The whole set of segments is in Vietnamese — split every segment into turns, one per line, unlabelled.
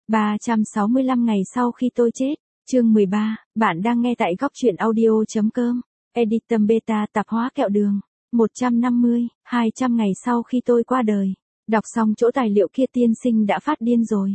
365 ngày sau khi tôi chết. Chương 13, bạn đang nghe tại góc truyện audio.com. Editum Beta tạp hóa kẹo đường. 150, 200 ngày sau khi tôi qua đời. Đọc xong chỗ tài liệu kia tiên sinh đã phát điên rồi.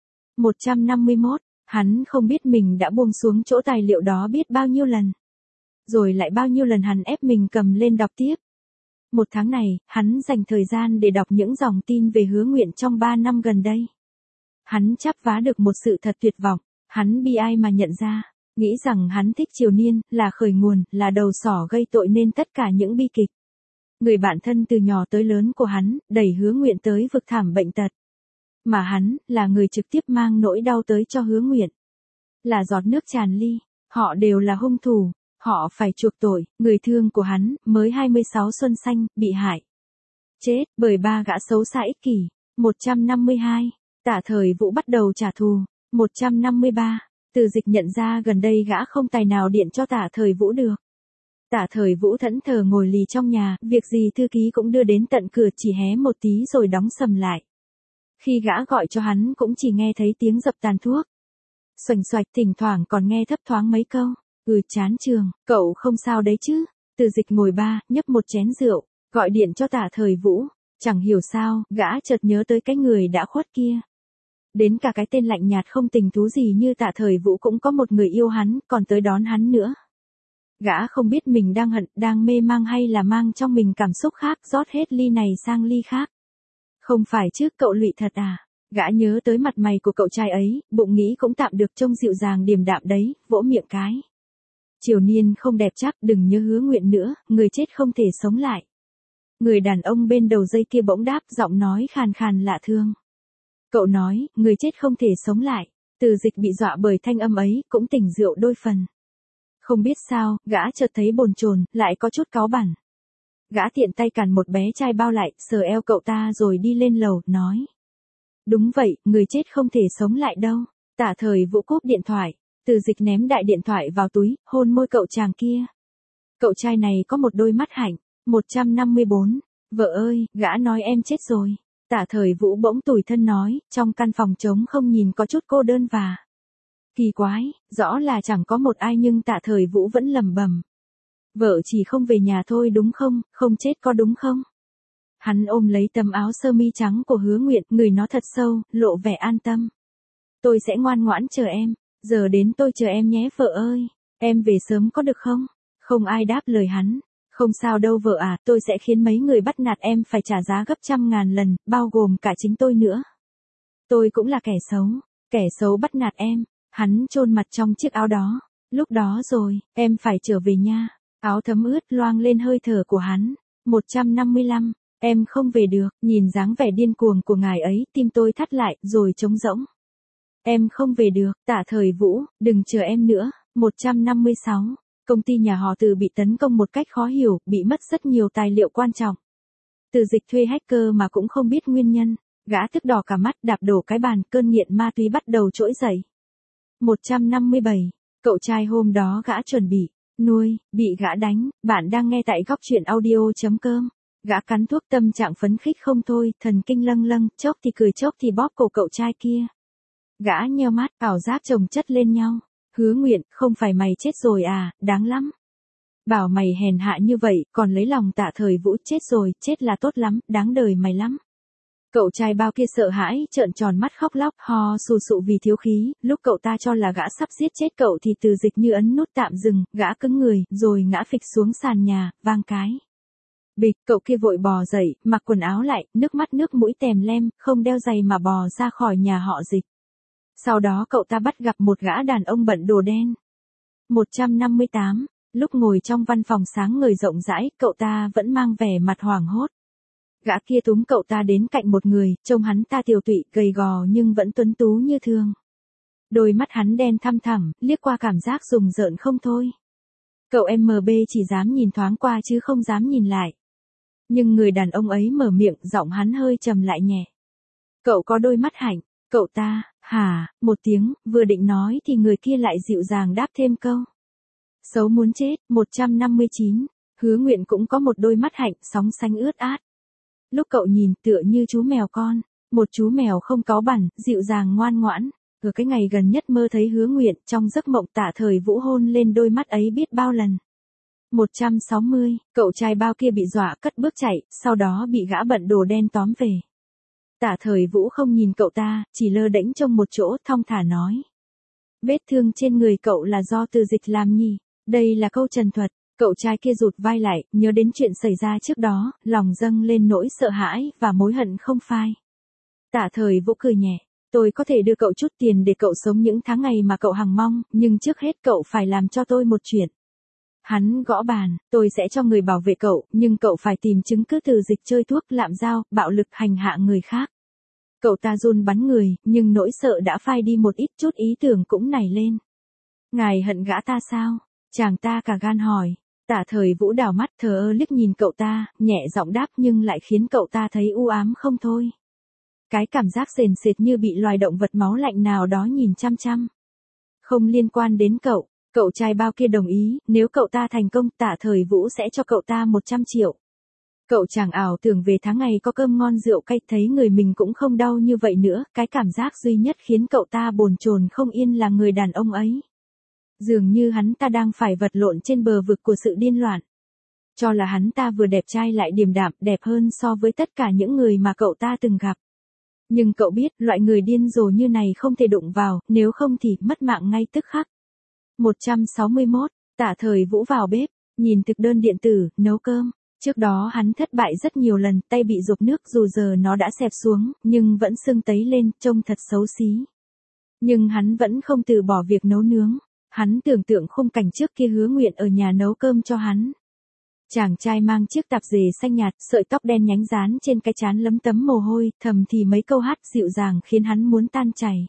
151, hắn không biết mình đã buông xuống chỗ tài liệu đó biết bao nhiêu lần. Rồi lại bao nhiêu lần hắn ép mình cầm lên đọc tiếp. Một tháng này, hắn dành thời gian để đọc những dòng tin về Hứa Nguyện trong 3 năm gần đây. Hắn chắp vá được một sự thật tuyệt vọng, hắn bi ai mà nhận ra, nghĩ rằng hắn thích Triều Niên, là khởi nguồn, là đầu sỏ gây tội nên tất cả những bi kịch. Người bạn thân từ nhỏ tới lớn của hắn, đẩy Hứa Nguyện tới vực thảm bệnh tật. Mà hắn, là người trực tiếp mang nỗi đau tới cho Hứa Nguyện. Là giọt nước tràn ly, họ đều là hung thủ, họ phải chuộc tội, người thương của hắn, mới 26 xuân xanh, bị hại. Chết, bởi ba gã xấu xa ích kỷ. 152. Tả Thời Vũ bắt đầu trả thù. 153. Từ Dịch nhận ra gần đây gã không tài nào điện cho Tả Thời Vũ được. Tả Thời Vũ thẫn thờ ngồi lì trong nhà, việc gì thư ký cũng đưa đến tận cửa chỉ hé một tí rồi đóng sầm lại. Khi gã gọi cho hắn cũng chỉ nghe thấy tiếng dập tàn thuốc. Xoành xoạch thỉnh thoảng còn nghe thấp thoáng mấy câu. Chán trường, cậu không sao đấy chứ. Từ Dịch ngồi nhấp một chén rượu, gọi điện cho Tả Thời Vũ. Chẳng hiểu sao, gã chợt nhớ tới cái người đã khuất kia. Đến cả cái tên lạnh nhạt không tình thú gì như Tả Thời Vũ cũng có một người yêu hắn, còn tới đón hắn nữa. Gã không biết mình đang hận, đang mê mang hay là mang trong mình cảm xúc khác, rót hết ly này sang ly khác. Không phải chứ, cậu lụy thật à? Gã nhớ tới mặt mày của cậu trai ấy, bụng nghĩ cũng tạm được trông dịu dàng điềm đạm đấy, vỗ miệng cái. Triều Niên không đẹp chắc, đừng nhớ Hứa Nguyện nữa, người chết không thể sống lại. Người đàn ông bên đầu dây kia bỗng đáp, giọng nói khàn khàn lạ thương. Cậu nói, người chết không thể sống lại. Từ Dịch bị dọa bởi thanh âm ấy, cũng tỉnh rượu đôi phần. Không biết sao, gã chợt thấy bồn chồn, lại có chút cáu bẳn. Gã tiện tay cản một bé trai bao lại, sờ eo cậu ta rồi đi lên lầu, nói. Đúng vậy, người chết không thể sống lại đâu. Tả Thời Vũ cúp điện thoại. Từ Dịch ném đại điện thoại vào túi, hôn môi cậu chàng kia. Cậu trai này có một đôi mắt hạnh. 154. Vợ ơi, gã nói em chết rồi. Tả Thời Vũ bỗng tủi thân nói, trong căn phòng trống không nhìn có chút cô đơn và kỳ quái, rõ là chẳng có một ai nhưng Tả Thời Vũ vẫn lẩm bẩm. Vợ chỉ không về nhà thôi đúng không, không chết có đúng không? Hắn ôm lấy tấm áo sơ mi trắng của Hứa Nguyện, ngửi nó thật sâu, lộ vẻ an tâm. Tôi sẽ ngoan ngoãn chờ em, giờ đến tôi chờ em nhé vợ ơi, em về sớm có được không? Không ai đáp lời hắn. Không sao đâu vợ à, tôi sẽ khiến mấy người bắt nạt em phải trả giá gấp 100.000 lần, bao gồm cả chính tôi nữa. Tôi cũng là kẻ xấu bắt nạt em. Hắn chôn mặt trong chiếc áo đó. Lúc đó rồi, em phải trở về nha. Áo thấm ướt loang lên hơi thở của hắn. 155, em không về được, nhìn dáng vẻ điên cuồng của ngài ấy, tim tôi thắt lại, rồi trống rỗng. Em không về được, Tả Thời Vũ, đừng chờ em nữa. 156. Công ty nhà họ Từ bị tấn công một cách khó hiểu, bị mất rất nhiều tài liệu quan trọng. Từ Dịch thuê hacker mà cũng không biết nguyên nhân. Gã tức đỏ cả mắt, đạp đổ cái bàn, cơn nghiện ma túy bắt đầu trỗi dậy. 157. Cậu trai hôm đó gã chuẩn bị nuôi, bị gã đánh. Bạn đang nghe tại góc truyện audio.com. Gã cắn thuốc tâm trạng phấn khích không thôi, thần kinh lâng lâng, chốc thì cười chốc thì bóp cổ cậu trai kia. Gã nheo mắt, ảo giác chồng chất lên nhau. Hứa Nguyện, không phải mày chết rồi à, đáng lắm. Bảo mày hèn hạ như vậy, còn lấy lòng Tả Thời Vũ, chết rồi, chết là tốt lắm, đáng đời mày lắm. Cậu trai bao kia sợ hãi, trợn tròn mắt khóc lóc, ho sù sụ vì thiếu khí, lúc cậu ta cho là gã sắp giết chết cậu thì Từ Dịch như ấn nút tạm dừng, gã cứng người, rồi ngã phịch xuống sàn nhà, vang cái. Bịch, cậu kia vội bò dậy, mặc quần áo lại, nước mắt nước mũi tèm lem, không đeo giày mà bò ra khỏi nhà họ Dịch. Sau đó cậu ta bắt gặp một gã đàn ông bận đồ đen. 158. Lúc ngồi trong văn phòng sáng ngời rộng rãi, cậu ta vẫn mang vẻ mặt hoảng hốt. Gã kia túm cậu ta đến cạnh một người, trông hắn ta tiều tụy, gầy gò nhưng vẫn tuấn tú như thường. Đôi mắt hắn đen thăm thẳm, liếc qua cảm giác rùng rợn không thôi. Cậu MB chỉ dám nhìn thoáng qua chứ không dám nhìn lại. Nhưng người đàn ông ấy mở miệng, giọng hắn hơi trầm lại nhẹ. Cậu có đôi mắt hạnh. Cậu ta, hả, một tiếng, vừa định nói thì người kia lại dịu dàng đáp thêm câu. Xấu muốn chết. 159. Hứa Nguyện cũng có một đôi mắt hạnh, sóng xanh ướt át. Lúc cậu nhìn, tựa như chú mèo con. Một chú mèo không cáu bẳn, dịu dàng ngoan ngoãn. Ở cái ngày gần nhất mơ thấy Hứa Nguyện, trong giấc mộng Tạ Thời Vũ hôn lên đôi mắt ấy biết bao lần. 160, cậu trai bao kia bị dọa cất bước chạy, sau đó bị gã bận đồ đen tóm về. Tạ Thời Vũ không nhìn cậu ta, chỉ lơ đễnh trông một chỗ thong thả nói. Vết thương trên người cậu là do Từ Dịch làm nhỉ? Đây là câu trần thuật. Cậu trai kia rụt vai lại, nhớ đến chuyện xảy ra trước đó, lòng dâng lên nỗi sợ hãi và mối hận không phai. Tạ Thời Vũ cười nhẹ. Tôi có thể đưa cậu chút tiền để cậu sống những tháng ngày mà cậu hằng mong, nhưng trước hết cậu phải làm cho tôi một chuyện. Hắn gõ bàn, tôi sẽ cho người bảo vệ cậu, nhưng cậu phải tìm chứng cứ Từ Dịch chơi thuốc lạm giao, bạo lực hành hạ người khác. Cậu ta run bắn người, nhưng nỗi sợ đã phai đi một ít, chút ý tưởng cũng nảy lên. Ngài hận gã ta sao? Chàng ta cả gan hỏi. Tạ Thời Vũ đảo mắt thờ ơ liếc nhìn cậu ta, nhẹ giọng đáp nhưng lại khiến cậu ta thấy u ám không thôi. Cái cảm giác sền sệt như bị loài động vật máu lạnh nào đó nhìn chăm chăm. Không liên quan đến cậu, cậu trai bao kia đồng ý, nếu cậu ta thành công Tạ Thời Vũ sẽ cho cậu ta 100 triệu. Cậu chàng ảo tưởng về tháng ngày có cơm ngon rượu cay, thấy người mình cũng không đau như vậy nữa, cái cảm giác duy nhất khiến cậu ta bồn chồn không yên là người đàn ông ấy. Dường như hắn ta đang phải vật lộn trên bờ vực của sự điên loạn. Cho là hắn ta vừa đẹp trai lại điềm đạm, đẹp hơn so với tất cả những người mà cậu ta từng gặp. Nhưng cậu biết, loại người điên rồ như này không thể đụng vào, nếu không thì mất mạng ngay tức khắc. 161, Tạ Thời Vũ vào bếp, nhìn thực đơn điện tử, nấu cơm. Trước đó hắn thất bại rất nhiều lần, tay bị dột nước dù giờ nó đã xẹp xuống, nhưng vẫn sưng tấy lên, trông thật xấu xí. Nhưng hắn vẫn không từ bỏ việc nấu nướng. Hắn tưởng tượng khung cảnh trước kia Hứa Nguyện ở nhà nấu cơm cho hắn. Chàng trai mang chiếc tạp dề xanh nhạt, sợi tóc đen nhánh dán trên cái trán lấm tấm mồ hôi, thầm thì mấy câu hát dịu dàng khiến hắn muốn tan chảy.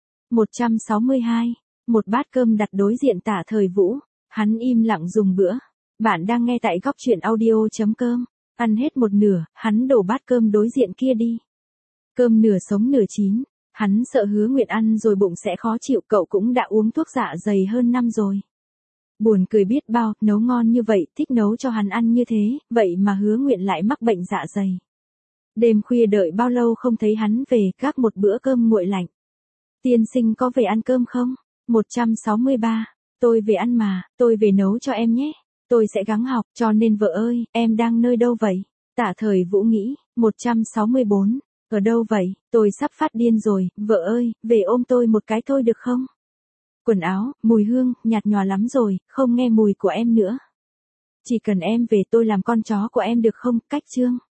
162, một bát cơm đặt đối diện Tạ Thời Vũ, hắn im lặng dùng bữa. Bạn đang nghe tại góc truyện audio.com, ăn hết một nửa, hắn đổ bát cơm đối diện kia đi. Cơm nửa sống nửa chín, hắn sợ Hứa Nguyện ăn rồi bụng sẽ khó chịu, cậu cũng đã uống thuốc dạ dày hơn năm rồi. Buồn cười biết bao, nấu ngon như vậy, thích nấu cho hắn ăn như thế, vậy mà Hứa Nguyện lại mắc bệnh dạ dày. Đêm khuya đợi bao lâu không thấy hắn về, gác một bữa cơm nguội lạnh. Tiên sinh có về ăn cơm không? 163, tôi về ăn mà, tôi về nấu cho em nhé. Tôi sẽ gắng học, cho nên vợ ơi, em đang nơi đâu vậy? Tạ Thời Vũ nghĩ. 164, ở đâu vậy? Tôi sắp phát điên rồi, vợ ơi, về ôm tôi một cái thôi được không? Quần áo, mùi hương, nhạt nhòa lắm rồi, không nghe mùi của em nữa. Chỉ cần em về tôi làm con chó của em được không? Cách chương.